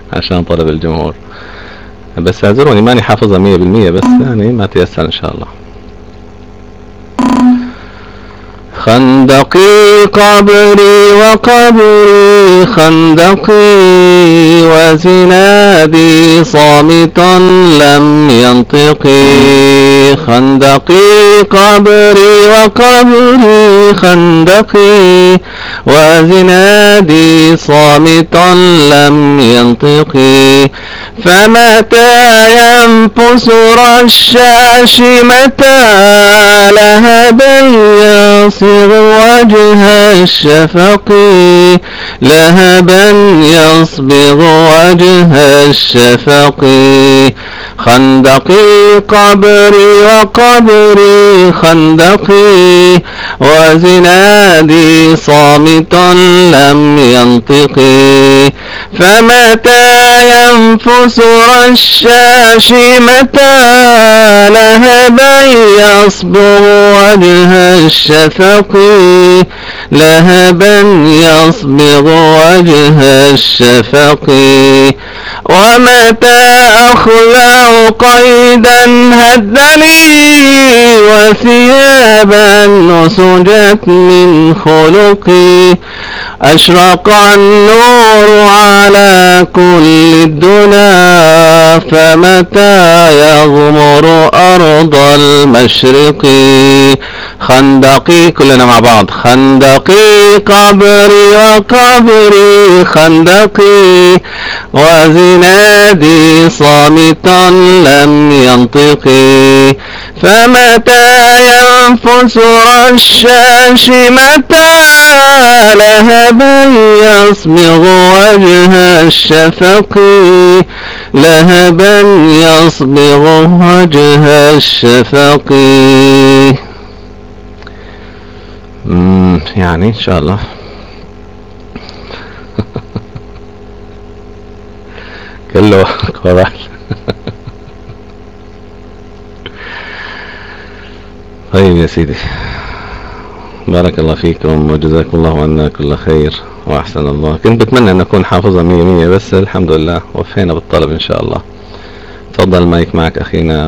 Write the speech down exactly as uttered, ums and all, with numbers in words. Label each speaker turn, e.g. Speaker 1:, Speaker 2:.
Speaker 1: عشان طلب الجمهور. بس اعذروني ماني حافظها مية بالمية، بس يعني ما تيسر ان شاء الله. خندقي قبري وقبري خندقي، وزنادي صامت لم ينطقي. خندقي قبري وقبري خندقي، وزنادي صامت لم ينطقي. فمتى ينفس الرشاش، متى لهبا يصيغ وجه الشفق، لهبا يصبغ وجه الشفق. خندقي قبري وقبري خندقي، وزنادي صامت لم ينطقي. فمتى ينفس رشاش، متى لهبا يصبغ وجه الشفق، لهبا يصبغ وجه الشفق. ومتى أخلع قيدا هدني، وثيابا نسجت من خلقي. أشرق النور على كل الدنا، فمتى يغمر أرض المشرق. خندقي كلنا مع بعض. خندقي قبري وقبري خندقي، وزنادي صامتا لم ينطقي. فمتى ينفس رشاش، متى لهبا يصبغ وجه الشفق، لهبا يصبغ وجه الشفق. يعني ان شاء الله كله قرار. طيب يا سيدي، بارك الله فيكم وجزاكم الله عنا كل خير واحسن الله. كنت بتمنى ان اكون حافظها مية مية، بس الحمد لله وفينا بالطلب ان شاء الله. تفضل المايك معك اخينا